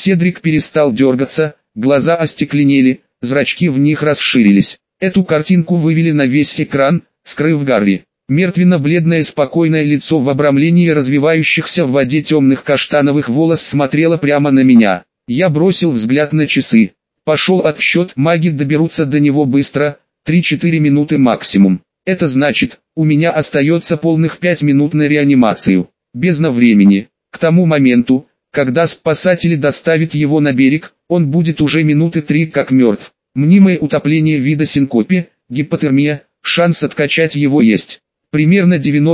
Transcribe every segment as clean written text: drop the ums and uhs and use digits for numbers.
Седрик перестал дергаться, глаза остекленели, зрачки в них расширились. Эту картинку вывели на весь экран, скрыв Гарри. Мертвенно-бледное спокойное лицо в обрамлении развивающихся в воде темных каштановых волос смотрело прямо на меня. Я бросил взгляд на часы. Пошел отсчет, маги доберутся до него быстро, 3-4 минуты максимум. Это значит, у меня остается полных 5 минут на реанимацию. Бездна времени. К тому моменту, когда спасатели доставят его на берег, он будет уже минуты 3 как мертв. Мнимое утопление вида синкопе, гипотермия, шанс откачать его есть. Примерно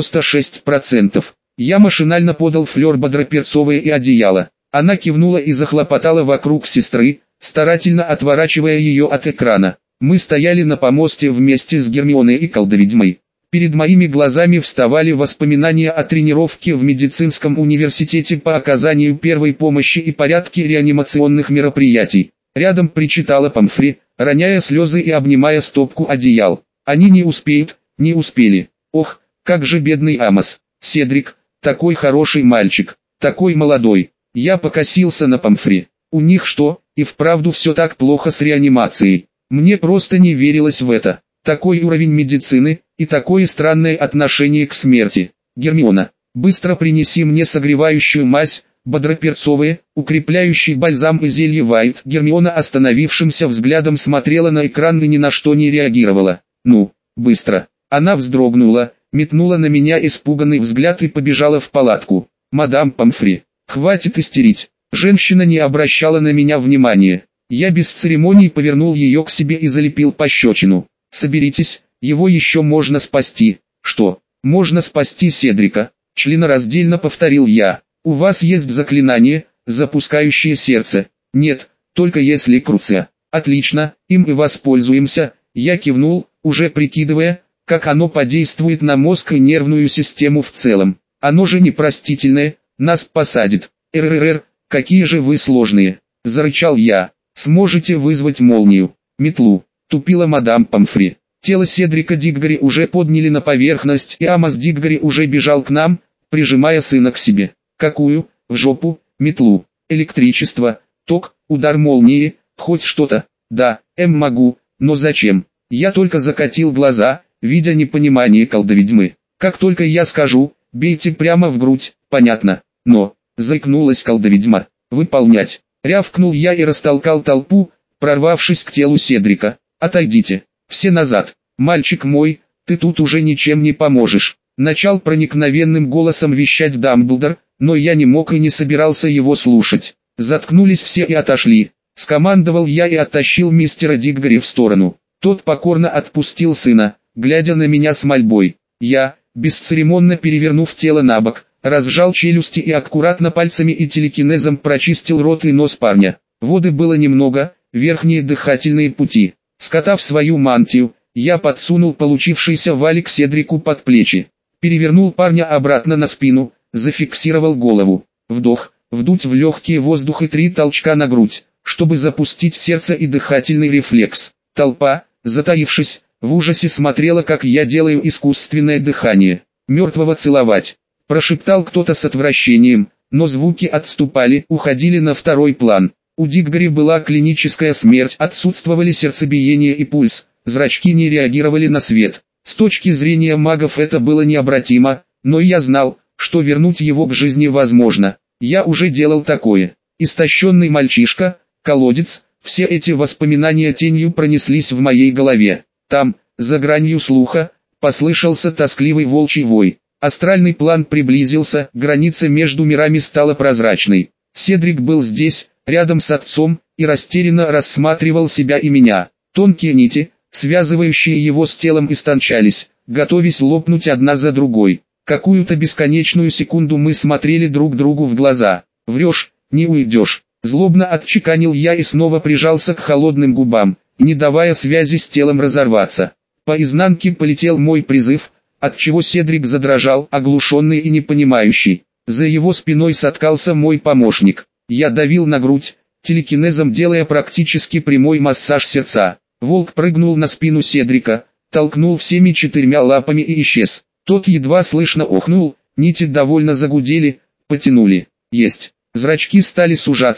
96%. Я машинально подал Флёр бодроперцовое и одеяло. Она кивнула и захлопотала вокруг сестры, старательно отворачивая ее от экрана. Мы стояли на помосте вместе с Гермионой и колдоведьмой. Перед моими глазами вставали воспоминания о тренировке в медицинском университете по оказанию первой помощи и порядке реанимационных мероприятий. Рядом причитала Помфри, роняя слезы и обнимая стопку одеял. Они не успеют, не успели. Ох, как же бедный Амос. Седрик, такой хороший мальчик, такой молодой. Я покосился на Помфри. У них что, и вправду все так плохо с реанимацией? Мне просто не верилось в это. Такой уровень медицины, и такое странное отношение к смерти. Гермиона, быстро принеси мне согревающую мазь, бодроперцовые, укрепляющий бальзам и зелье Вайт. Гермиона остановившимся взглядом смотрела на экран и ни на что не реагировала. Ну, быстро. Она вздрогнула, метнула на меня испуганный взгляд и побежала в палатку. Мадам Помфри, хватит истерить. Женщина не обращала на меня внимания. Я без церемоний повернул ее к себе и залепил пощечину. Соберитесь, его еще можно спасти. Что? Можно спасти Седрика? Членораздельно повторил я. У вас есть заклинание, запускающее сердце? Нет, только если Круция. Отлично, им и воспользуемся. Я кивнул, уже прикидывая, как оно подействует на мозг и нервную систему в целом. Оно же непростительное, нас посадит. РРР, какие же вы сложные. Зарычал я. Сможете вызвать молнию? Метлу. Тупила мадам Помфри. Тело Седрика Диггори уже подняли на поверхность, и Амос Диггори уже бежал к нам, прижимая сына к себе. Какую? В жопу? Метлу. Электричество, ток, удар молнии, хоть что-то. Да, могу, но зачем? Я только закатил глаза, видя непонимание колдоведьмы. Как только я скажу, бейте прямо в грудь, понятно. Но, заикнулась колдоведьма. Выполнять. Рявкнул я и растолкал толпу, прорвавшись к телу Седрика. Отойдите, все назад. Мальчик мой, ты тут уже ничем не поможешь. Начал проникновенным голосом вещать Дамблдор, но я не мог и не собирался его слушать. Заткнулись все и отошли. Скомандовал я и оттащил мистера Диггори в сторону. Тот покорно отпустил сына, глядя на меня с мольбой. Я, бесцеремонно перевернув тело на бок, разжал челюсти и аккуратно пальцами и телекинезом прочистил рот и нос парня. Воды было немного, верхние дыхательные пути. Скотав свою мантию, я подсунул получившийся валик Седрику под плечи. Перевернул парня обратно на спину, зафиксировал голову. Вдох, вдуть в легкие воздух и 3 толчка на грудь, чтобы запустить сердце и дыхательный рефлекс. Толпа, затаившись, в ужасе смотрела, как я делаю искусственное дыхание. «Мертвого целовать», — прошептал кто-то с отвращением, но звуки отступали, уходили на второй план. У Диггори была клиническая смерть, отсутствовали сердцебиение и пульс, зрачки не реагировали на свет. С точки зрения магов это было необратимо, но я знал, что вернуть его к жизни возможно. Я уже делал такое. Истощенный мальчишка, колодец, все эти воспоминания тенью пронеслись в моей голове. Там, за гранью слуха, послышался тоскливый волчий вой. Астральный план приблизился, граница между мирами стала прозрачной. Седрик был здесь, рядом с отцом, и растерянно рассматривал себя и меня. Тонкие нити, связывающие его с телом, истончались, готовясь лопнуть одна за другой. Какую-то бесконечную секунду мы смотрели друг другу в глаза. «Врешь, не уйдешь», — злобно отчеканил я и снова прижался к холодным губам, не давая связи с телом разорваться. По изнанке полетел мой призыв, отчего Седрик задрожал, оглушенный и непонимающий. За его спиной соткался мой помощник. Я давил на грудь, телекинезом делая практически прямой массаж сердца. Волк прыгнул на спину Седрика, толкнул всеми 4 лапами и исчез. Тот едва слышно охнул, нити довольно загудели, потянули. Есть. Зрачки стали сужаться,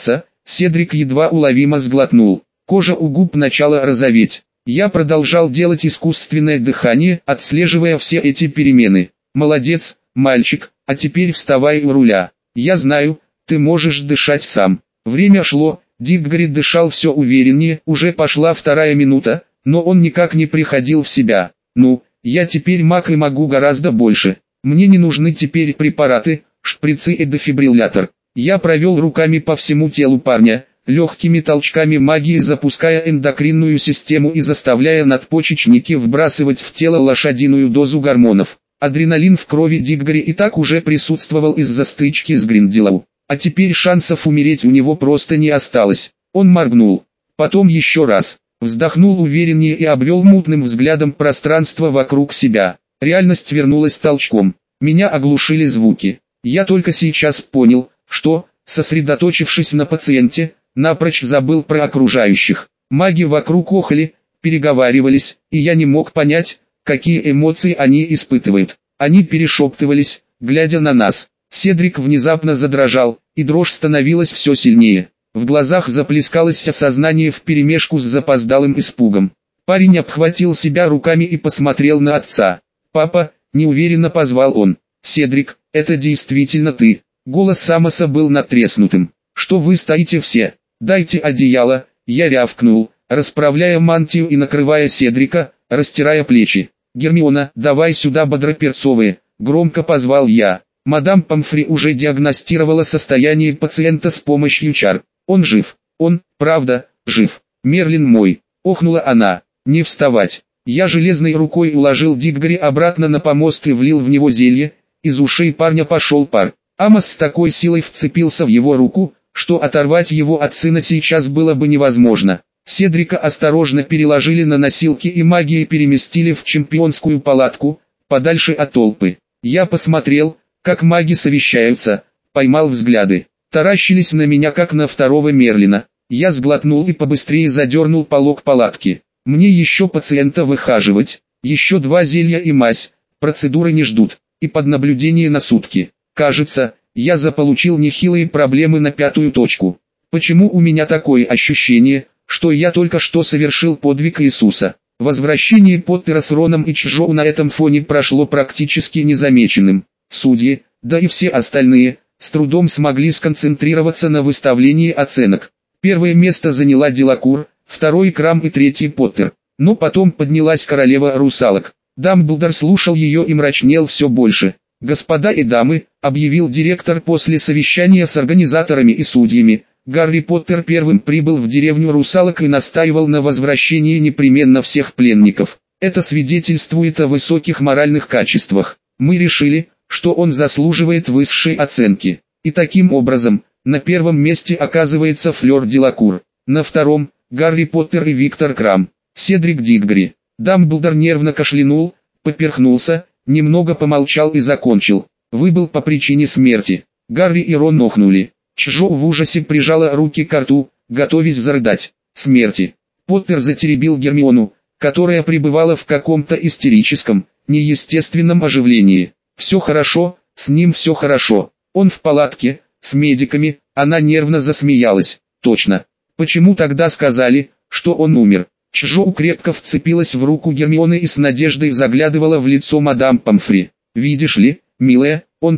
Седрик едва уловимо сглотнул. Кожа у губ начала розоветь. Я продолжал делать искусственное дыхание, отслеживая все эти перемены. «Молодец, мальчик, а теперь вставай у руля. Я знаю, ты можешь дышать сам». Время шло, Диггори дышал все увереннее, уже пошла 2-я минута, но он никак не приходил в себя. «Ну, я теперь маг и могу гораздо больше. Мне не нужны теперь препараты, шприцы и дефибриллятор». Я провел руками по всему телу парня, легкими толчками магии запуская эндокринную систему и заставляя надпочечники вбрасывать в тело лошадиную дозу гормонов. Адреналин в крови Диггори и так уже присутствовал из-за стычки с Гринделлоу. А теперь шансов умереть у него просто не осталось. Он моргнул. Потом еще раз. Вздохнул увереннее и обвел мутным взглядом пространство вокруг себя. Реальность вернулась толчком. Меня оглушили звуки. Я только сейчас понял, что, сосредоточившись на пациенте, напрочь забыл про окружающих. Маги вокруг охали, переговаривались, и я не мог понять, какие эмоции они испытывают. Они перешептывались, глядя на нас. Седрик внезапно задрожал, и дрожь становилась все сильнее. В глазах заплескалось осознание вперемешку с запоздалым испугом. Парень обхватил себя руками и посмотрел на отца. «Папа», — неуверенно позвал он. «Седрик, это действительно ты». Голос Самоса был надтреснутым. «Что вы стоите все? Дайте одеяло», — я рявкнул, расправляя мантию и накрывая Седрика, растирая плечи. «Гермиона, давай сюда бодроперцовые», — громко позвал я. Мадам Помфри уже диагностировала состояние пациента с помощью чар. «Он жив. Он, правда, жив. Мерлин мой», — охнула она. «Не вставать». Я железной рукой уложил Диггори обратно на помост и влил в него зелье. Из ушей парня пошел пар. Амос с такой силой вцепился в его руку, что оторвать его от сына сейчас было бы невозможно. Седрика осторожно переложили на носилки и магией переместили в чемпионскую палатку, подальше от толпы. Я посмотрел, как маги совещаются, поймал взгляды. Таращились на меня как на второго Мерлина. Я сглотнул и побыстрее задернул полог палатки. Мне еще пациента выхаживать, еще 2 зелья и мазь, процедуры не ждут, и под наблюдение на сутки. Кажется, я заполучил нехилые проблемы на 5-ю точку. Почему у меня такое ощущение, что я только что совершил подвиг Иисуса? Возвращение Поттера с Роном и Чжоу на этом фоне прошло практически незамеченным. Судьи, да и все остальные, с трудом смогли сконцентрироваться на выставлении оценок. 1-е место заняла Делакур, 2-й Крам и 3-й Поттер. Но потом поднялась королева русалок. Дамблдор слушал ее и мрачнел все больше. «Господа и дамы», — объявил директор после совещания с организаторами и судьями, Гарри Поттер первым прибыл в деревню русалок и настаивал на возвращении непременно всех пленников. Это свидетельствует о высоких моральных качествах. Мы решили, что он заслуживает высшей оценки. И таким образом, на 1-м месте оказывается Флёр Делакур, на 2-м — Гарри Поттер и Виктор Крам. Седрик Диггори. Дамблдор нервно кашлянул, поперхнулся, немного помолчал и закончил. Выбыл по причине смерти. Гарри и Рон охнули. Чжоу в ужасе прижала руки к рту, готовясь зарыдать. Смерти. Поттер затеребил Гермиону, которая пребывала в каком-то истерическом, неестественном оживлении. «Все хорошо, с ним все хорошо. Он в палатке, с медиками». Она нервно засмеялась. «Точно. Почему тогда сказали, что он умер?» Чжоу крепко вцепилась в руку Гермионы и с надеждой заглядывала в лицо мадам Помфри. «Видишь ли, милая, он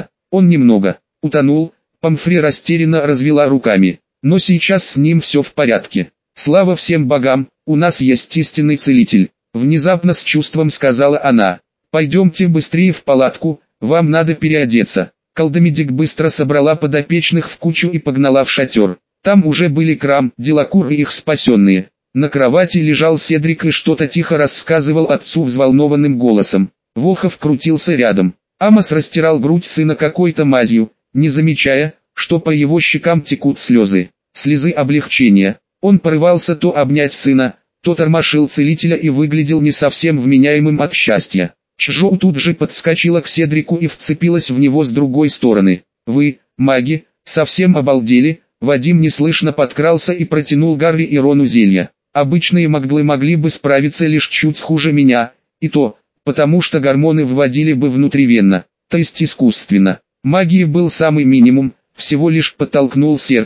немного утонул». Помфри растерянно развела руками. «Но сейчас с ним все в порядке. Слава всем богам, у нас есть истинный целитель», внезапно с чувством сказала она. «Пойдемте быстрее в палатку, вам надо переодеться». Колдомедик быстро собрала подопечных в кучу и погнала в шатер. Там уже были Крам, Делакур и их спасенные. На кровати лежал Седрик и что-то тихо рассказывал отцу взволнованным голосом. Волхов крутился рядом. Амос растирал грудь сына какой-то мазью, не замечая, что по его щекам текут слезы. Слезы облегчения. Он порывался то обнять сына, то тормошил целителя и выглядел не совсем вменяемым от счастья. Чжоу тут же подскочила к Седрику и вцепилась в него с другой стороны. «Вы, маги, совсем обалдели?» Вадим неслышно подкрался и протянул Гарри и Рону зелья. «Обычные маглы могли бы справиться лишь чуть хуже меня, и то, потому что гормоны вводили бы внутривенно, то есть искусственно. Магии был самый минимум, всего лишь подтолкнул сердце.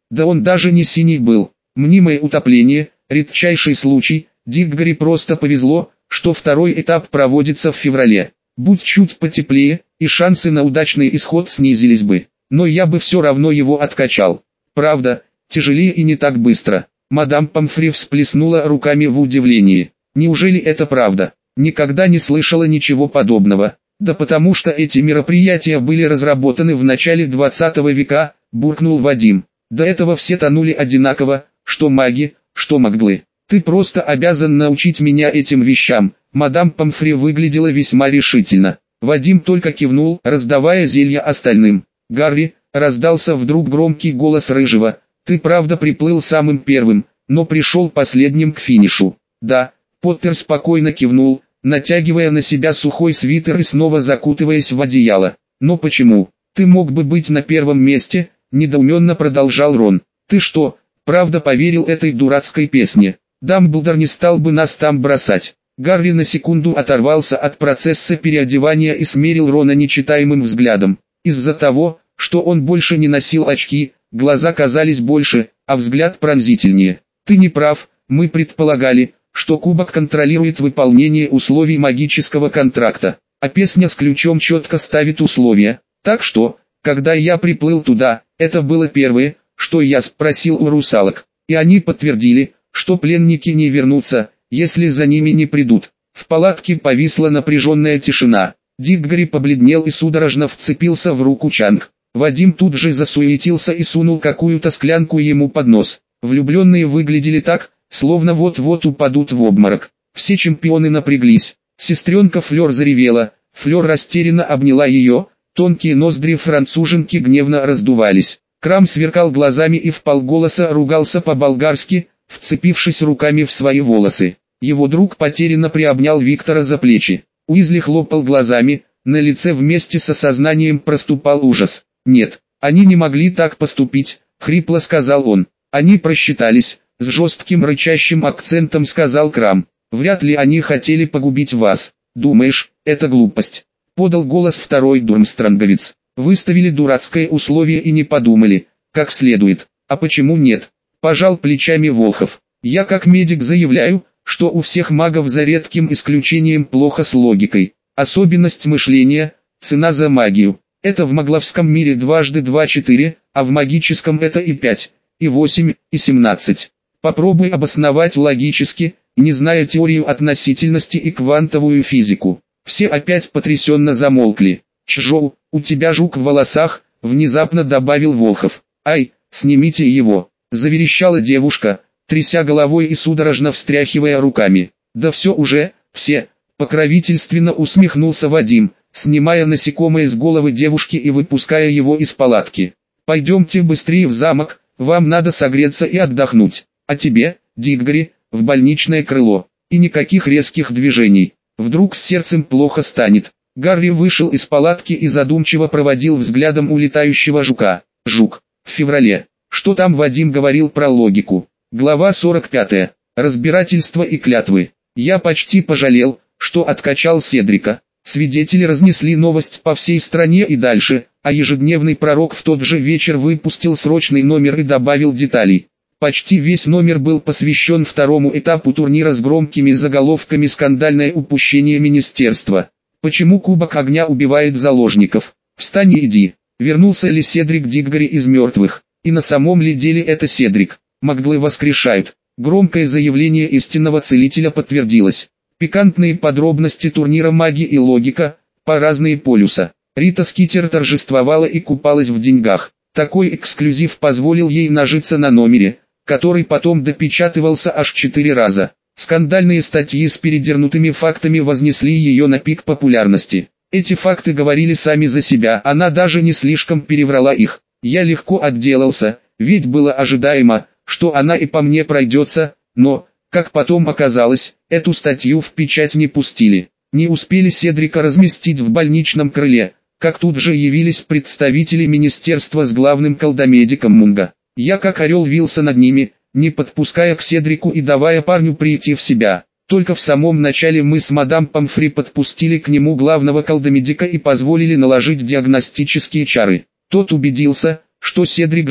Да он даже не синий был. Мнимое утопление, редчайший случай, Диггори просто повезло, что второй этап проводится в феврале. Будь чуть потеплее, и шансы на удачный исход снизились бы. Но я бы все равно его откачал. Правда, тяжелее и не так быстро. Мадам Помфри всплеснула руками в удивлении. Неужели это правда? Никогда не слышала ничего подобного. Да потому что эти мероприятия были разработаны в начале 20 века, буркнул Вадим. До этого все тонули одинаково, что маги, что маглы. Ты просто обязан научить меня этим вещам. Мадам Помфри выглядела весьма решительно. Вадим только кивнул, раздавая зелья остальным. «Гарри», — раздался вдруг громкий голос Рыжего, — «ты правда приплыл самым первым, но пришел последним к финишу». «Да», — Поттер спокойно кивнул, натягивая на себя сухой свитер и снова закутываясь в одеяло. «Но почему? Ты мог бы быть на первом месте», — недоуменно продолжал Рон. «Ты что, правда поверил этой дурацкой песне? Дамблдор не стал бы нас там бросать». Гарри на секунду оторвался от процесса переодевания и смерил Рона нечитаемым взглядом. Из-за того, что он больше не носил очки, глаза казались больше, а взгляд пронзительнее. «Ты не прав, мы предполагали, что кубок контролирует выполнение условий магического контракта, а песня с ключом четко ставит условия. Так что, когда я приплыл туда, это было первое, что я спросил у русалок, и они подтвердили, что пленники не вернутся, если за ними не придут». В палатке повисла напряженная тишина. Диггори побледнел и судорожно вцепился в руку Чанг. Вадим тут же засуетился и сунул какую-то склянку ему под нос. Влюбленные выглядели так, словно вот-вот упадут в обморок. Все чемпионы напряглись. Сестренка Флёр заревела. Флёр растерянно обняла ее, тонкие ноздри француженки гневно раздувались. Крам сверкал глазами и вполголоса ругался по-болгарски, вцепившись руками в свои волосы. Его друг потерянно приобнял Виктора за плечи. Уизли хлопал глазами, на лице вместе с осознанием проступал ужас. «Нет, они не могли так поступить», — хрипло сказал он. «Они просчитались», — с жестким рычащим акцентом сказал Крам. «Вряд ли они хотели погубить вас. Думаешь, это глупость?» — подал голос второй дурмстранговец. «Выставили дурацкое условие и не подумали, как следует. А почему нет?» — пожал плечами Волхов. «Я как медик заявляю, что у всех магов за редким исключением плохо с логикой. Особенность мышления, цена за магию. Это в магловском мире дважды 2 – 4, а в магическом это и 5, и 8, и 17. Попробуй обосновать логически, не зная теорию относительности и квантовую физику». Все опять потрясенно замолкли. «Чжоу, у тебя жук в волосах», — внезапно добавил Волхов. «Ай, снимите его», — заверещала девушка, тряся головой и судорожно встряхивая руками. «Да все уже, все», — покровительственно усмехнулся Вадим, снимая насекомое с головы девушки и выпуская его из палатки. «Пойдемте быстрее в замок, вам надо согреться и отдохнуть. А тебе, Диггори, в больничное крыло. И никаких резких движений. Вдруг с сердцем плохо станет». Гарри вышел из палатки и задумчиво проводил взглядом улетающего жука. Жук. В феврале. Что там Вадим говорил про логику? Глава 45. Разбирательство и клятвы. Я почти пожалел, что откачал Седрика. Свидетели разнесли новость по всей стране и дальше, а ежедневный пророк в тот же вечер выпустил срочный номер и добавил деталей. Почти весь номер был посвящен второму этапу турнира с громкими заголовками «Скандальное упущение министерства». Почему Кубок Огня убивает заложников? Встань и иди. Вернулся ли Седрик Диггори из мертвых? И на самом ли деле это Седрик? Маглы воскрешают. Громкое заявление истинного целителя подтвердилось. Пикантные подробности турнира «Маги и логика», по разные полюса. Рита Скитер торжествовала и купалась в деньгах. Такой эксклюзив позволил ей нажиться на номере, который потом допечатывался аж 4 раза. Скандальные статьи с передернутыми фактами вознесли ее на пик популярности. Эти факты говорили сами за себя, она даже не слишком переврала их. Я легко отделался, ведь было ожидаемо, что она и по мне пройдется, но, как потом оказалось, эту статью в печать не пустили. Не успели Седрика разместить в больничном крыле, как тут же явились представители министерства с главным колдомедиком Мунга. Я как орел вился над ними, не подпуская к Седрику и давая парню прийти в себя. Только в самом начале мы с мадам Помфри подпустили к нему главного колдомедика и позволили наложить диагностические чары. Тот убедился, что Седрик жив,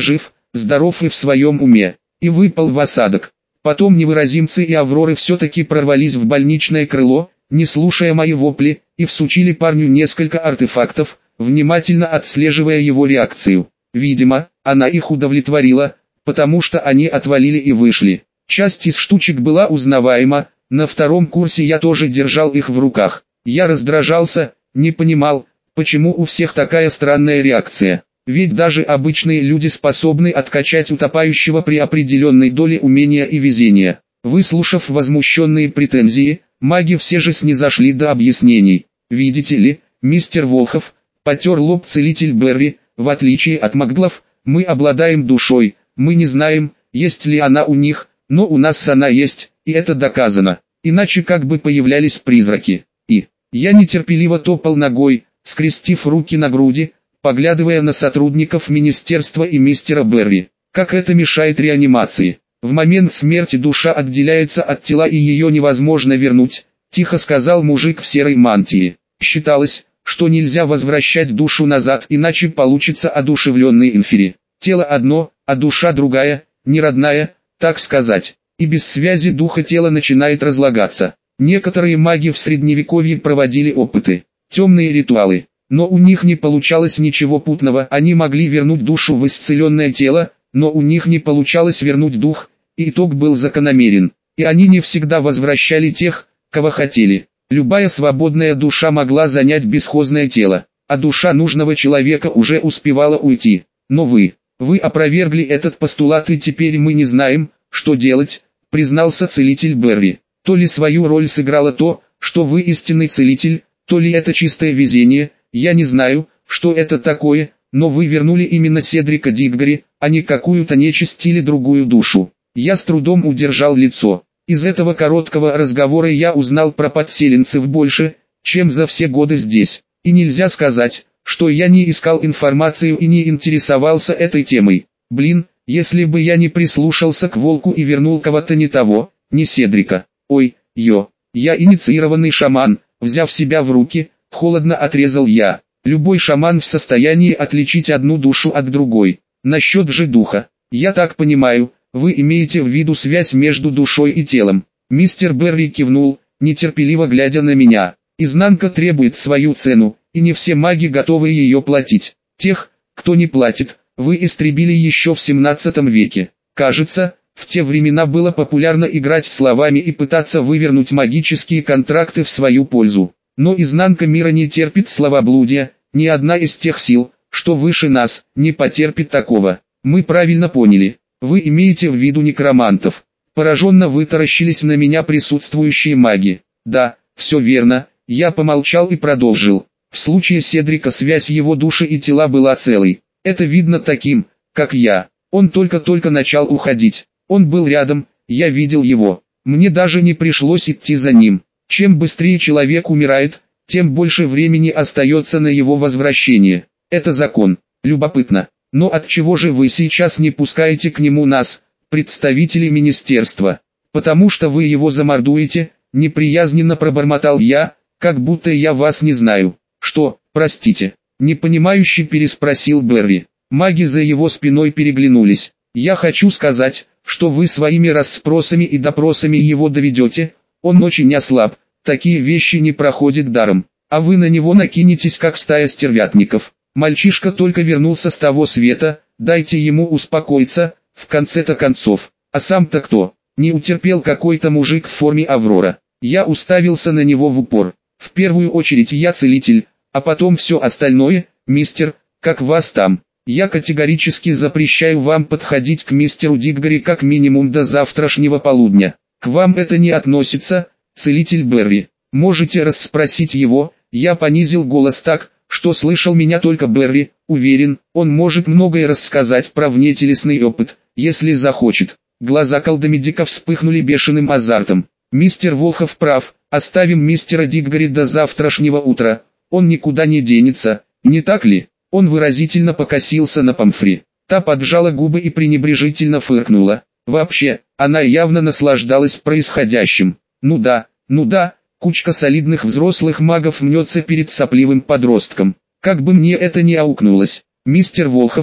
здоров и в своем уме, и выпал в осадок. Потом невыразимцы и Авроры все-таки прорвались в больничное крыло, не слушая мои вопли, и всучили парню несколько артефактов, внимательно отслеживая его реакцию. Видимо, она их удовлетворила, потому что они отвалили и вышли. Часть из штучек была узнаваема, на втором курсе я тоже держал их в руках. Я раздражался, не понимал, почему у всех такая странная реакция. Ведь даже обычные люди способны откачать утопающего при определенной доле умения и везения. Выслушав возмущенные претензии, маги все же снизошли до объяснений. Видите ли, мистер Волхов, потер лоб целитель Берри, в отличие от маглов, мы обладаем душой, мы не знаем, есть ли она у них, но у нас она есть, и это доказано. Иначе как бы появлялись призраки. И я нетерпеливо топал ногой, скрестив руки на груди, поглядывая на сотрудников министерства и мистера Берри. Как это мешает реанимации? В момент смерти душа отделяется от тела и ее невозможно вернуть, тихо сказал мужик в серой мантии. Считалось, что нельзя возвращать душу назад, иначе получится одушевленный инфери. Тело одно, а душа другая, не родная, так сказать. И без связи духа тело начинает разлагаться. Некоторые маги в средневековье проводили опыты, темные ритуалы. Но у них не получалось ничего путного, они могли вернуть душу в исцеленное тело, но у них не получалось вернуть дух, и итог был закономерен. И они не всегда возвращали тех, кого хотели. Любая свободная душа могла занять бесхозное тело, а душа нужного человека уже успевала уйти. Но вы опровергли этот постулат, и теперь мы не знаем, что делать, признался целитель Берри. То ли свою роль сыграло то, что вы истинный целитель, то ли это чистое везение. Я не знаю, что это такое, но вы вернули именно Седрика Диггори, а не какую-то нечисть или другую душу. Я с трудом удержал лицо. Из этого короткого разговора я узнал про подселенцев больше, чем за все годы здесь. И нельзя сказать, что я не искал информацию и не интересовался этой темой. Блин, если бы я не прислушался к волку и вернул кого-то не того, не Седрика. Ой, я инициированный шаман, взяв себя в руки, холодно отрезал я. Любой шаман в состоянии отличить одну душу от другой. Насчет же духа, я так понимаю, вы имеете в виду связь между душой и телом. Мистер Берри кивнул, нетерпеливо глядя на меня. Изнанка требует свою цену, и не все маги готовы ее платить. Тех, кто не платит, вы истребили еще в 17 веке. Кажется, в те времена было популярно играть словами и пытаться вывернуть магические контракты в свою пользу. Но изнанка мира не терпит словоблудия, ни одна из тех сил, что выше нас, не потерпит такого. Мы правильно поняли, вы имеете в виду некромантов. Пораженно вытаращились на меня присутствующие маги. Да, все верно, я помолчал и продолжил. В случае Седрика связь его души и тела была целой. Это видно таким, как я. Он только-только начал уходить. Он был рядом, я видел его. Мне даже не пришлось идти за ним. Чем быстрее человек умирает, тем больше времени остается на его возвращение. Это закон. Любопытно. Но отчего же вы сейчас не пускаете к нему нас, представителей министерства? Потому что вы его замордуете, неприязненно пробормотал я, как будто я вас не знаю. Что, простите? Непонимающе переспросил Берри. Маги за его спиной переглянулись. Я хочу сказать, что вы своими расспросами и допросами его доведете. Он очень ослаб, такие вещи не проходят даром, а вы на него накинетесь как стая стервятников. Мальчишка только вернулся с того света, дайте ему успокоиться, в конце-то концов. А сам-то кто? Не утерпел какой-то мужик в форме Аврора. Я уставился на него в упор. В первую очередь я целитель, а потом все остальное, мистер, как вас там. Я категорически запрещаю вам подходить к мистеру Диггори как минимум до завтрашнего полудня. К вам это не относится, целитель Берри. Можете расспросить его. Я понизил голос так, что слышал меня только Берри. Уверен, он может многое рассказать про внетелесный опыт, если захочет. Глаза колдомедика вспыхнули бешеным азартом. Мистер Волхов прав, оставим мистера Диггори до завтрашнего утра. Он никуда не денется, не так ли? Он выразительно покосился на Помфри. Та поджала губы и пренебрежительно фыркнула. Вообще, она явно наслаждалась происходящим. Ну да, кучка солидных взрослых магов мнется перед сопливым подростком. Как бы мне это ни аукнулось, мистер Волхов,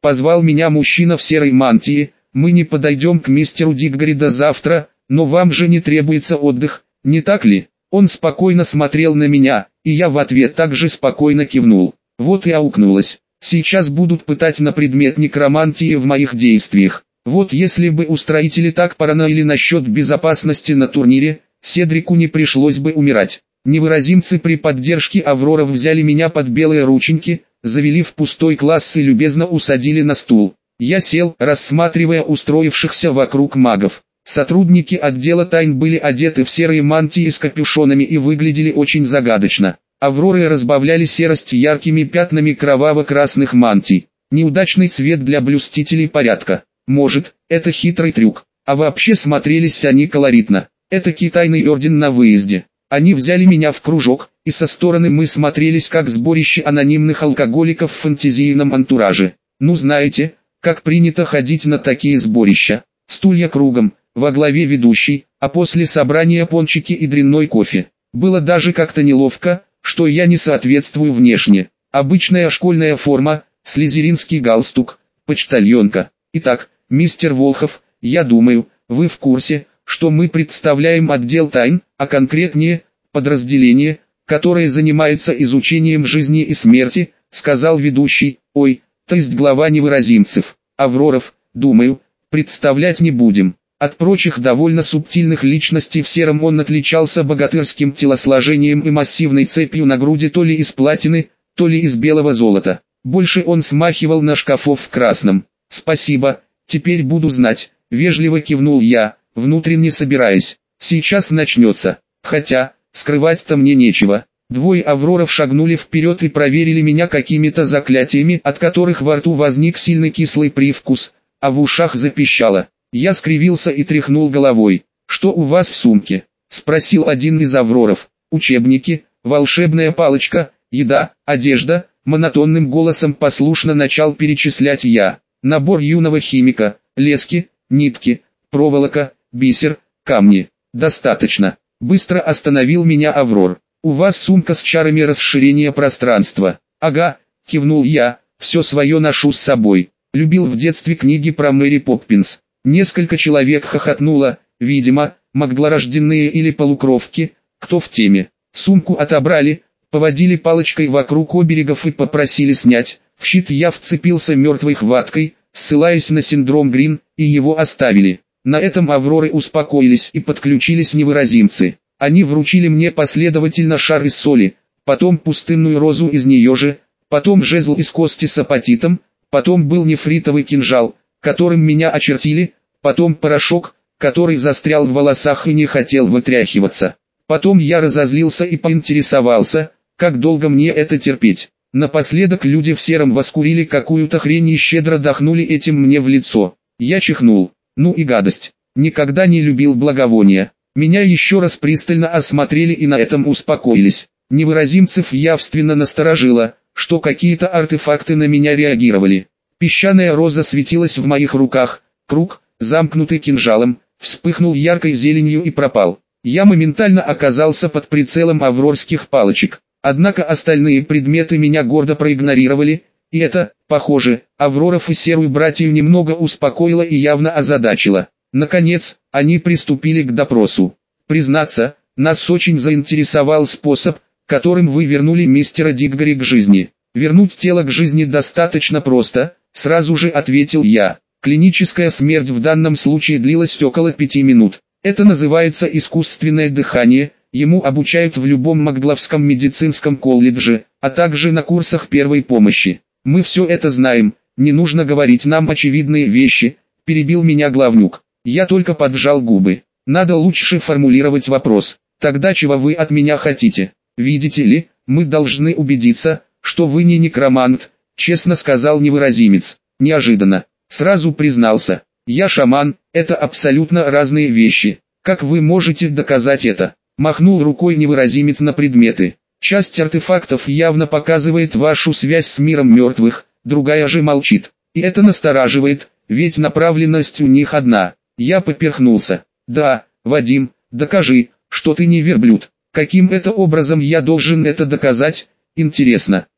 Позвал меня мужчина в серой мантии. Мы не подойдем к мистеру Диггори до завтра, но вам же не требуется отдых, не так ли? Он спокойно смотрел на меня, и я в ответ также спокойно кивнул. Вот и аукнулось. Сейчас будут пытать на предмет некромантии в моих действиях. Вот если бы устроители так параноили насчет безопасности на турнире, Седрику не пришлось бы умирать. Невыразимцы при поддержке Авроров взяли меня под белые рученьки, завели в пустой класс и любезно усадили на стул. Я сел, рассматривая устроившихся вокруг магов. Сотрудники отдела тайн были одеты в серые мантии с капюшонами и выглядели очень загадочно. Авроры разбавляли серость яркими пятнами кроваво-красных мантий. Неудачный цвет для блюстителей порядка. Может, это хитрый трюк. А вообще смотрелись они колоритно. Это тайный орден на выезде. Они взяли меня в кружок, и со стороны мы смотрелись как сборище анонимных алкоголиков в фантазийном антураже. Ну знаете, как принято ходить на такие сборища. Стулья кругом, во главе ведущий, а после собрания пончики и дрянной кофе. Было даже как-то неловко, что я не соответствую внешне. Обычная школьная форма, слизеринский галстук, почтальонка. Итак, мистер Волхов, я думаю, вы в курсе, что мы представляем отдел тайн, а конкретнее, подразделение, которое занимается изучением жизни и смерти, сказал ведущий, то есть глава невыразимцев. Авроров, думаю, представлять не будем. От прочих довольно субтильных личностей в сером он отличался богатырским телосложением и массивной цепью на груди то ли из платины, то ли из белого золота. Больше он смахивал на шкафов в красном. «Спасибо, теперь буду знать», — вежливо кивнул я, внутренне собираясь. «Сейчас начнется. Хотя, скрывать-то мне нечего». Двое Авроров шагнули вперед и проверили меня какими-то заклятиями, от которых во рту возник сильный кислый привкус, а в ушах запищало. Я скривился и тряхнул головой. «Что у вас в сумке?» — спросил один из Авроров. «Учебники, волшебная палочка, еда, одежда», — монотонным голосом послушно начал перечислять я. «Набор юного химика, лески, нитки, проволока, бисер, камни. Достаточно». Быстро остановил меня Аврор. «У вас сумка с чарами расширения пространства». «Ага», — кивнул я, — «все свое ношу с собой. Любил в детстве книги про Мэри Поппинс». Несколько человек хохотнуло, видимо, маглорожденные или полукровки, кто в теме. Сумку отобрали, поводили палочкой вокруг оберегов и попросили снять. В щит я вцепился мертвой хваткой, ссылаясь на синдром Грин, и его оставили. На этом Авроры успокоились и подключились невыразимцы. Они вручили мне последовательно шар из соли, потом пустынную розу из нее же, потом жезл из кости с апатитом, потом был нефритовый кинжал, которым меня очертили, потом порошок, который застрял в волосах и не хотел вытряхиваться. Потом я разозлился и поинтересовался, как долго мне это терпеть. Напоследок люди в сером воскурили какую-то хрень и щедро дохнули этим мне в лицо. Я чихнул. Ну и гадость. Никогда не любил благовония. Меня еще раз пристально осмотрели и на этом успокоились. Невыразимцев явственно насторожило, что какие-то артефакты на меня реагировали. Песчаная роза светилась в моих руках, круг, замкнутый кинжалом, вспыхнул яркой зеленью и пропал. Я моментально оказался под прицелом аврорских палочек. Однако остальные предметы меня гордо проигнорировали, и это, похоже, Авроров и серую братью немного успокоило и явно озадачило. Наконец, они приступили к допросу. Признаться, нас очень заинтересовал способ, которым вы вернули мистера Диггори к жизни. Вернуть тело к жизни достаточно просто, сразу же ответил я. Клиническая смерть в данном случае длилась около 5 минут. Это называется искусственное дыхание, ему обучают в любом Макглавском медицинском колледже, а также на курсах первой помощи. Мы все это знаем, не нужно говорить нам очевидные вещи, перебил меня главнюк. Я только поджал губы. Надо лучше формулировать вопрос. Тогда чего вы от меня хотите? Видите ли, мы должны убедиться, что вы не некромант, честно сказал невыразимец. Неожиданно. Сразу признался. Я шаман, это абсолютно разные вещи. Как вы можете доказать это? Махнул рукой невыразимец на предметы. Часть артефактов явно показывает вашу связь с миром мертвых, другая же молчит. И это настораживает, ведь направленность у них одна. Я поперхнулся. Да, Вадим, докажи, что ты не верблюд. Каким это образом я должен это доказать? Интересно.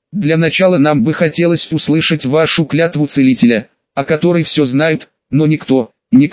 Для начала нам бы хотелось услышать вашу клятву целителя, о которой все знают, но никто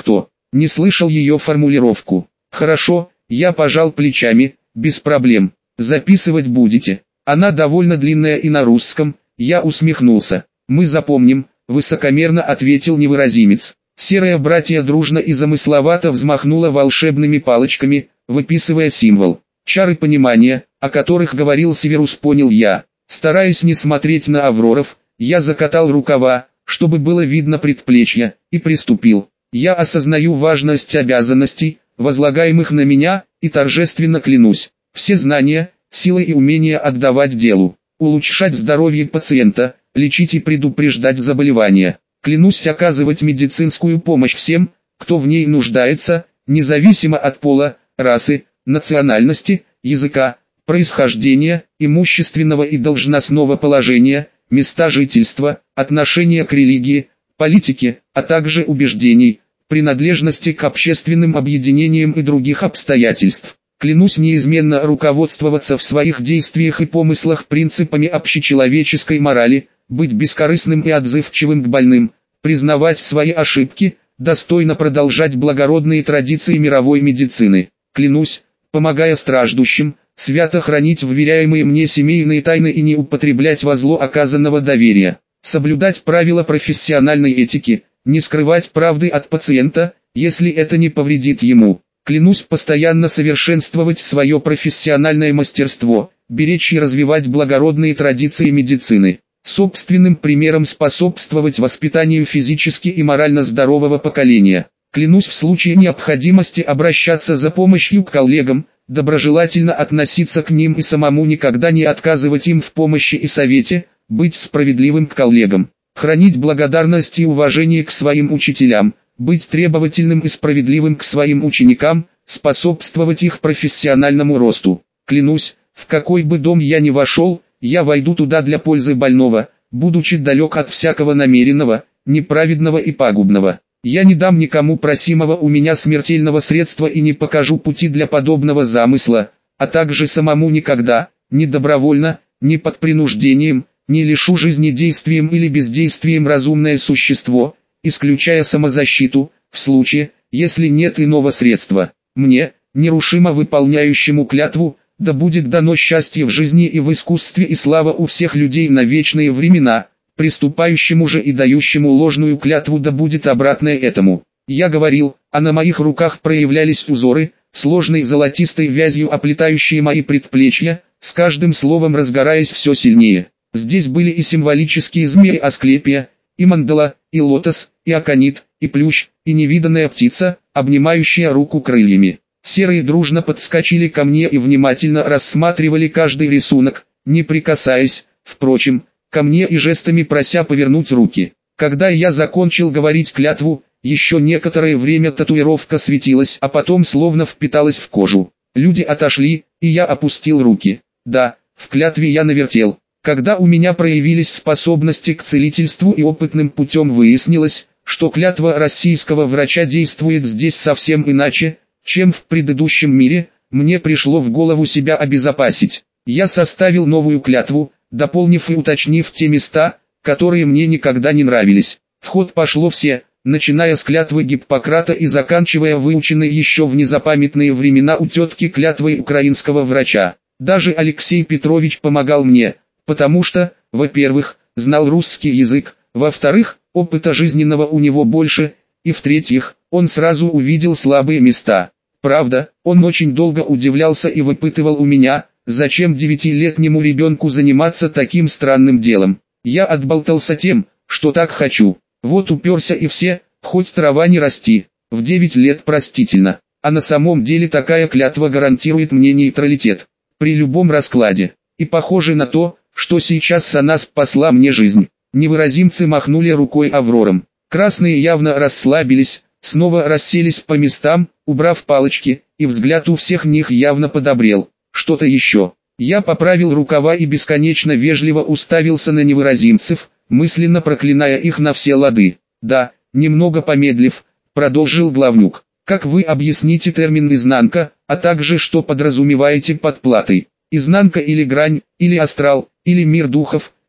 не слышал ее формулировку. Хорошо, я пожал плечами, без проблем. Записывать будете? Она довольно длинная и на русском. Я усмехнулся. Мы запомним, высокомерно ответил невыразимец. Серое братья дружно и замысловато взмахнуло волшебными палочками, выписывая символ. Чары понимания, о которых говорил Северус, понял я. Стараясь не смотреть на Авроров, я закатал рукава, чтобы было видно предплечья, и приступил. Я осознаю важность обязанностей, возлагаемых на меня, и торжественно клянусь. Все знания, силы и умения отдавать делу. Улучшать здоровье пациента, лечить и предупреждать заболевания. Клянусь оказывать медицинскую помощь всем, кто в ней нуждается, независимо от пола, расы, национальности, языка, происхождения, имущественного и должностного положения, места жительства, отношения к религии, политике, а также убеждений, принадлежности к общественным объединениям и других обстоятельств. Клянусь неизменно руководствоваться в своих действиях и помыслах принципами общечеловеческой морали, быть бескорыстным и отзывчивым к больным, признавать свои ошибки, достойно продолжать благородные традиции мировой медицины. Клянусь, помогая страждущим, свято хранить вверяемые мне семейные тайны и не употреблять во зло оказанного доверия, соблюдать правила профессиональной этики, не скрывать правды от пациента, если это не повредит ему. Клянусь постоянно совершенствовать свое профессиональное мастерство, беречь и развивать благородные традиции медицины, собственным примером способствовать воспитанию физически и морально здорового поколения. Клянусь в случае необходимости обращаться за помощью к коллегам, доброжелательно относиться к ним и самому никогда не отказывать им в помощи и совете, быть справедливым к коллегам, хранить благодарность и уважение к своим учителям, быть требовательным и справедливым к своим ученикам, способствовать их профессиональному росту. Клянусь, в какой бы дом я ни вошел, я войду туда для пользы больного, будучи далек от всякого намеренного, неправедного и пагубного. Я не дам никому просимого у меня смертельного средства и не покажу пути для подобного замысла, а также самому никогда, ни добровольно, ни под принуждением, не лишу жизни действием или бездействием разумное существо, исключая самозащиту, в случае, если нет иного средства. Мне, нерушимо выполняющему клятву, да будет дано счастье в жизни и в искусстве и слава у всех людей на вечные времена, приступающему же и дающему ложную клятву да будет обратное этому. Я говорил, а на моих руках проявлялись узоры, сложной золотистой вязью оплетающие мои предплечья, с каждым словом разгораясь все сильнее. Здесь были и символические змеи Асклепия, и мандала, и лотос, и аконит, и плющ, и невиданная птица, обнимающая руку крыльями. Серые дружно подскочили ко мне и внимательно рассматривали каждый рисунок, не прикасаясь, впрочем, ко мне и жестами прося повернуть руки. Когда я закончил говорить клятву, еще некоторое время татуировка светилась, а потом словно впиталась в кожу. Люди отошли, и я опустил руки. Да, в клятве я навертел. Когда у меня проявились способности к целительству и опытным путем выяснилось, что клятва российского врача действует здесь совсем иначе, чем в предыдущем мире, мне пришло в голову себя обезопасить. Я составил новую клятву, дополнив и уточнив те места, которые мне никогда не нравились. В ход пошло все, начиная с клятвы Гиппократа и заканчивая выученной еще в незапамятные времена у тетки клятвой украинского врача. Даже Алексей Петрович помогал мне, потому что, во-первых, знал русский язык, во-вторых, опыта жизненного у него больше, и в-третьих, он сразу увидел слабые места. Правда, он очень долго удивлялся и выпытывал у меня, зачем 9-летнему ребенку заниматься таким странным делом. Я отболтался тем, что так хочу. Вот уперся и все, хоть трава не расти. В 9 лет простительно. А на самом деле такая клятва гарантирует мне нейтралитет. При любом раскладе. И похоже на то, что сейчас она спасла мне жизнь. Невыразимцы махнули рукой Аврорам. Красные явно расслабились, снова расселись по местам, убрав палочки, и взгляд у всех них явно подобрел. Что-то еще. Я поправил рукава и бесконечно вежливо уставился на невыразимцев, мысленно проклиная их на все лады. Да, немного помедлив, продолжил главнюк. Как вы объясните термин «изнанка», а также что подразумеваете под платой? Изнанка или грань, или астрал, или мир духов,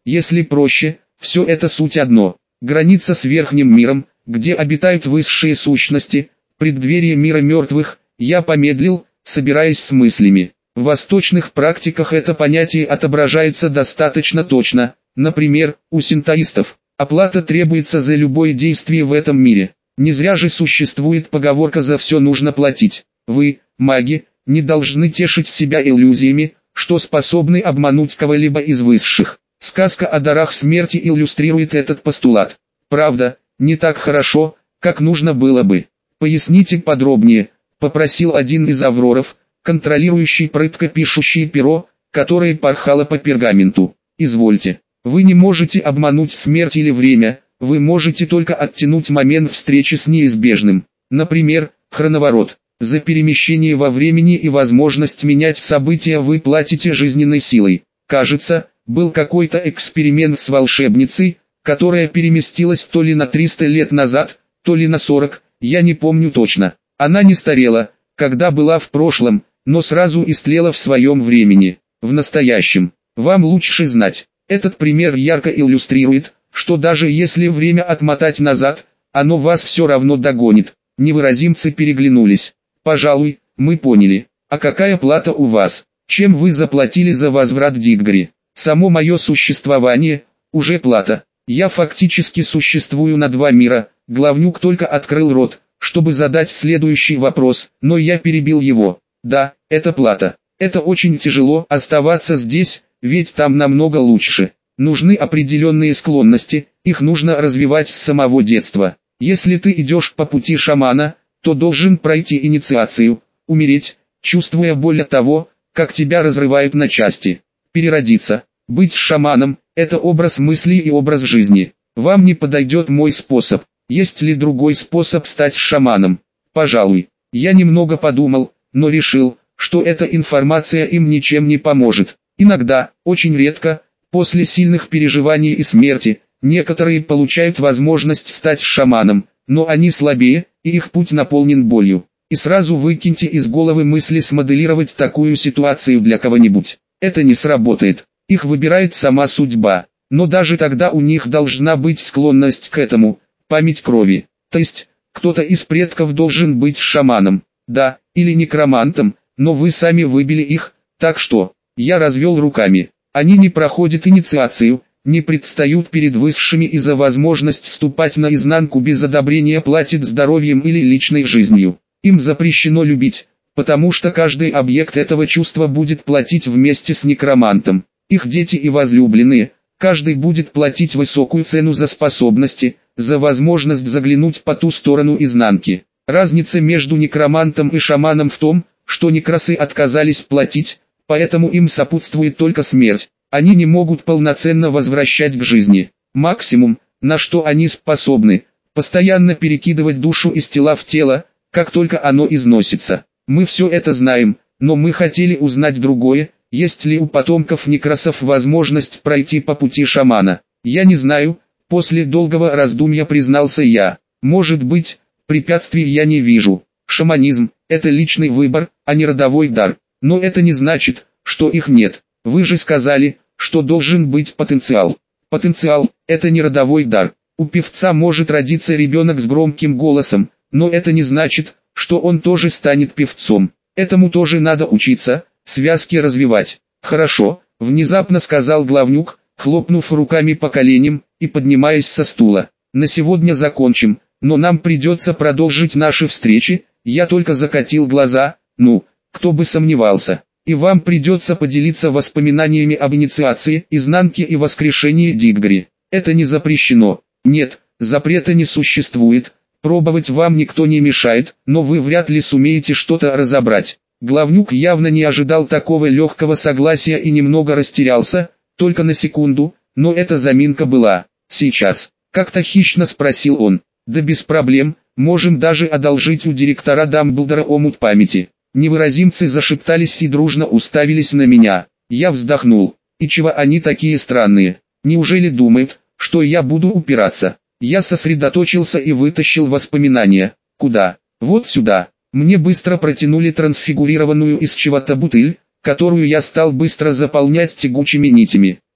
Если проще, все это суть одно. Граница с верхним миром, где обитают высшие сущности, преддверие мира мертвых. Я помедлил, собираясь с мыслями. В восточных практиках это понятие отображается достаточно точно. Например, у синтоистов оплата требуется за любое действие в этом мире. Не зря же существует поговорка «за все нужно платить». Вы, маги, не должны тешить себя иллюзиями, что способны обмануть кого-либо из высших. Сказка о дарах смерти иллюстрирует этот постулат. Правда, не так хорошо, как нужно было бы. Поясните подробнее, попросил один из авроров, контролирующий прытко пишущее перо, которое порхало по пергаменту. Извольте. Вы не можете обмануть смерть или время, вы можете только оттянуть момент встречи с неизбежным. Например, хроноворот. За перемещение во времени и возможность менять события вы платите жизненной силой. Кажется, был какой-то эксперимент с волшебницей, которая переместилась то ли на 300 лет назад, то ли на 40, я не помню точно. Она не старела, когда была в прошлом, но сразу истлела в своем времени, в настоящем. Вам лучше знать. Этот пример ярко иллюстрирует, что даже если время отмотать назад, оно вас все равно догонит. Невыразимцы переглянулись. Пожалуй, мы поняли. А какая плата у вас? Чем вы заплатили за возврат Диггори? Само мое существование, уже плата. Я фактически существую на два мира. Главнюк только открыл рот, чтобы задать следующий вопрос, но я перебил его. Да, это плата. Это очень тяжело оставаться здесь, ведь там намного лучше. Нужны определенные склонности, их нужно развивать с самого детства. Если ты идешь по пути шамана, то должен пройти инициацию, умереть, чувствуя боль от того, как тебя разрывают на части. Переродиться, быть шаманом – это образ мысли и образ жизни. Вам не подойдет мой способ. Есть ли другой способ стать шаманом? Пожалуй. Я немного подумал, но решил, что эта информация им ничем не поможет. Иногда, очень редко, после сильных переживаний и смерти, некоторые получают возможность стать шаманом, но они слабее, и их путь наполнен болью. И сразу выкиньте из головы мысли смоделировать такую ситуацию для кого-нибудь. Это не сработает. Их выбирает сама судьба. Но даже тогда у них должна быть склонность к этому, память крови. То есть, кто-то из предков должен быть шаманом. Да, или некромантом, но вы сами выбили их, так что, я развел руками. Они не проходят инициацию, не предстают перед высшими и за возможность ступать наизнанку без одобрения платят здоровьем или личной жизнью. Им запрещено любить, потому что каждый объект этого чувства будет платить вместе с некромантом. Их дети и возлюбленные, каждый будет платить высокую цену за способности, за возможность заглянуть по ту сторону изнанки. Разница между некромантом и шаманом в том, что некросы отказались платить, поэтому им сопутствует только смерть. Они не могут полноценно возвращать к жизни. Максимум, на что они способны, постоянно перекидывать душу из тела в тело, как только оно износится. Мы все это знаем, но мы хотели узнать другое, есть ли у потомков некросов возможность пройти по пути шамана. Я не знаю, после долгого раздумья признался я. Может быть, препятствий я не вижу. Шаманизм – это личный выбор, а не родовой дар. Но это не значит, что их нет. Вы же сказали, что должен быть потенциал. Потенциал – это не родовой дар. У певца может родиться ребенок с громким голосом, но это не значит, что он тоже станет певцом. Этому тоже надо учиться, связки развивать. Хорошо, внезапно сказал главнюк, хлопнув руками по коленям и поднимаясь со стула. На сегодня закончим, но нам придется продолжить наши встречи. Я только закатил глаза, ну, кто бы сомневался. И вам придется поделиться воспоминаниями об инициации, изнанке и воскрешении Диггори. Это не запрещено. Нет, запрета не существует. Пробовать вам никто не мешает, но вы вряд ли сумеете что-то разобрать. Главнюк явно не ожидал такого легкого согласия и немного растерялся, только на секунду, но эта заминка была. Сейчас, как-то хищно спросил он. Да без проблем, можем даже одолжить у директора Дамблдора омут памяти. Невыразимцы зашептались и дружно уставились на меня. Я вздохнул. И чего они такие странные? Неужели думают, что я буду упираться? Я сосредоточился и вытащил воспоминания. Куда? Вот сюда. Мне быстро протянули трансфигурированную из чего-то бутыль, которую я стал быстро заполнять тягучими нитями.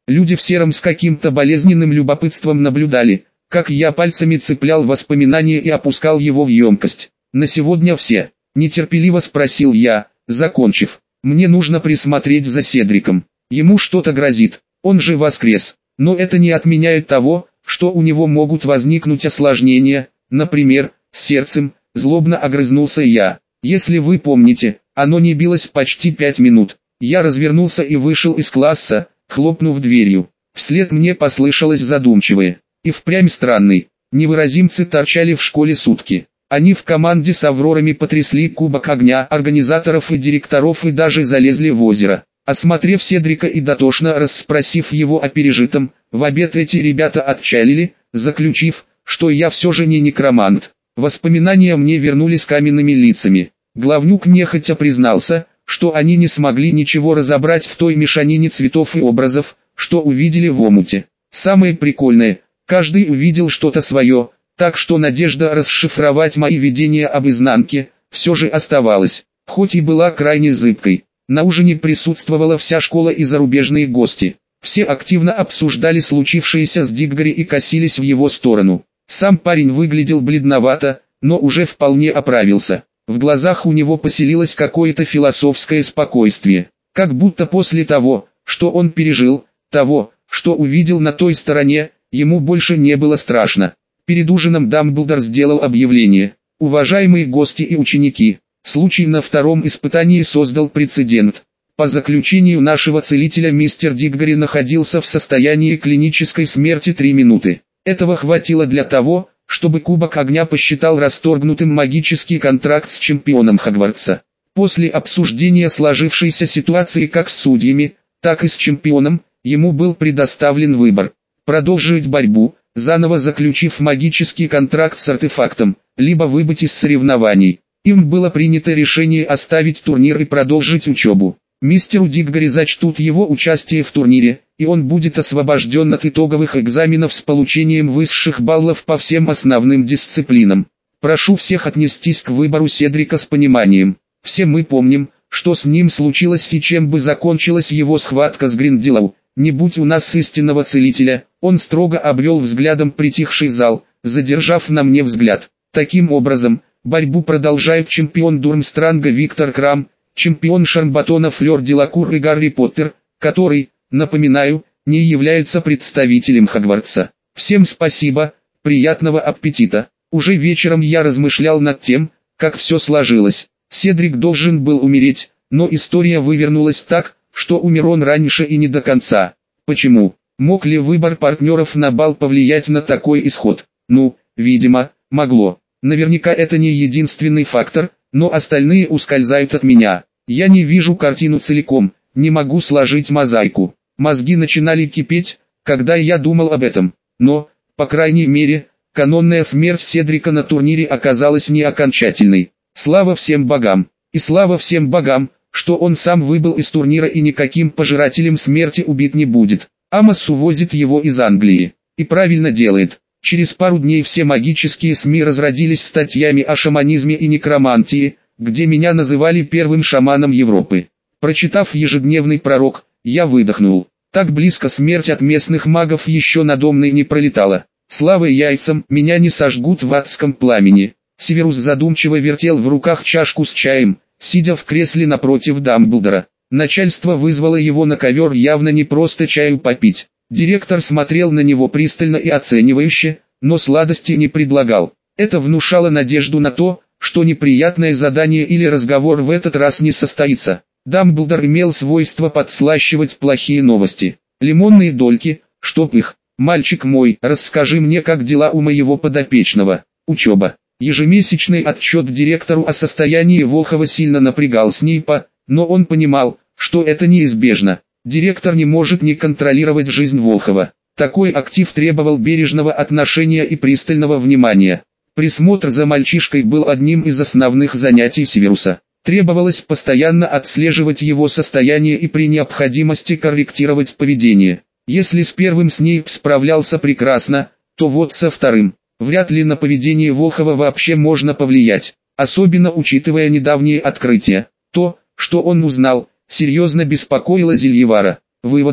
Люди в сером с каким-то болезненным любопытством наблюдали, как я пальцами цеплял воспоминания и опускал его в емкость. «На сегодня все?» – нетерпеливо спросил я, закончив. «Мне нужно присмотреть за Седриком. Ему что-то грозит, он же воскрес. Но это не отменяет того, что у него могут возникнуть осложнения, например, с сердцем», – злобно огрызнулся я. «Если вы помните, оно не билось почти 5 минут». Я развернулся и вышел из класса, хлопнув дверью. Вслед мне послышалось задумчивое. И впрямь странный. Невыразимцы торчали в школе сутки. Они в команде с Аврорами потрясли кубок огня организаторов и директоров и даже залезли в озеро. Осмотрев Седрика и дотошно расспросив его о пережитом, в обед эти ребята отчалили, заключив, что я все же не некромант. Воспоминания мне вернулись каменными лицами. Главнюк нехотя признался, что они не смогли ничего разобрать в той мешанине цветов и образов, что увидели в омуте. Самое прикольное, каждый увидел что-то свое, так что надежда расшифровать мои видения об изнанке все же оставалась, хоть и была крайне зыбкой. На ужине присутствовала вся школа и зарубежные гости. Все активно обсуждали случившееся с Диггори и косились в его сторону. Сам парень выглядел бледновато, но уже вполне оправился. В глазах у него поселилось какое-то философское спокойствие, как будто после того, что он пережил, того, что увидел на той стороне, ему больше не было страшно. Перед ужином Дамблдор сделал объявление: «Уважаемые гости и ученики, случай на втором испытании создал прецедент. По заключению нашего целителя мистер Диггори находился в состоянии клинической смерти 3 минуты. Этого хватило для того, чтобы Кубок Огня посчитал расторгнутым магический контракт с чемпионом Хогвартса. После обсуждения сложившейся ситуации как с судьями, так и с чемпионом, ему был предоставлен выбор: продолжить борьбу, заново заключив магический контракт с артефактом, либо выбыть из соревнований. Им было принято решение оставить турнир и продолжить учебу. Мистеру Диггори зачтут его участие в турнире, и он будет освобожден от итоговых экзаменов с получением высших баллов по всем основным дисциплинам. Прошу всех отнестись к выбору Седрика с пониманием. Все мы помним, что с ним случилось и чем бы закончилась его схватка с Гринделлоу. Не будь у нас истинного целителя». Он строго обвел взглядом притихший зал, задержав на мне взгляд. «Таким образом, борьбу продолжают чемпион Дурмстранга Виктор Крам, чемпион Шарбатона Флёр Делакур и Гарри Поттер, который, напоминаю, не является представителем Хогвартса. Всем спасибо, приятного аппетита». Уже вечером я размышлял над тем, как все сложилось. Седрик должен был умереть, но история вывернулась так, что умер он раньше и не до конца. Почему? Мог ли выбор партнеров на бал повлиять на такой исход? Ну, видимо, могло. Наверняка это не единственный фактор, но остальные ускользают от меня. Я не вижу картину целиком, не могу сложить мозаику. Мозги начинали кипеть, когда я думал об этом. Но, по крайней мере, канонная смерть Седрика на турнире оказалась не окончательной. Слава всем богам. И слава всем богам, что он сам выбыл из турнира и никаким пожирателем смерти убит не будет. Амос увозит его из Англии. И правильно делает. Через пару дней все магические СМИ разродились статьями о шаманизме и некромантии, где меня называли первым шаманом Европы. Прочитав ежедневный пророк, я выдохнул. Так близко смерть от местных магов еще надо мной не пролетала. Слава яйцам, меня не сожгут в адском пламени. Северус задумчиво вертел в руках чашку с чаем, сидя в кресле напротив Дамблдора. Начальство вызвало его на ковер явно не просто чаю попить. Директор смотрел на него пристально и оценивающе, но сладости не предлагал. Это внушало надежду на то, что неприятное задание или разговор в этот раз не состоится. Дамблдор имел свойство подслащивать плохие новости. Лимонные дольки, чтоб их. «Мальчик мой, расскажи мне, как дела у моего подопечного». Учеба. Ежемесячный отчет директору о состоянии Волхова сильно напрягал Снейпа, но он понимал, что это неизбежно. Директор не может не контролировать жизнь Волхова. Такой актив требовал бережного отношения и пристального внимания. Присмотр за мальчишкой был одним из основных занятий Северуса. Требовалось постоянно отслеживать его состояние и при необходимости корректировать поведение. Если с первым Снейп справлялся прекрасно, то вот со вторым. Вряд ли на поведение Волхова вообще можно повлиять, особенно учитывая недавние открытия. То, что он узнал, серьезно беспокоило Зельевара. Выводы,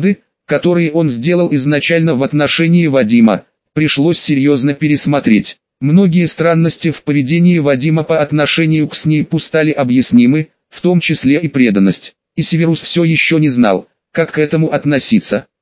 которые он сделал изначально в отношении Вадима, пришлось серьезно пересмотреть. Многие странности в поведении Вадима по отношению к Снейпу стали объяснимы, в том числе и преданность. И Северус все еще не знал, как к этому относиться.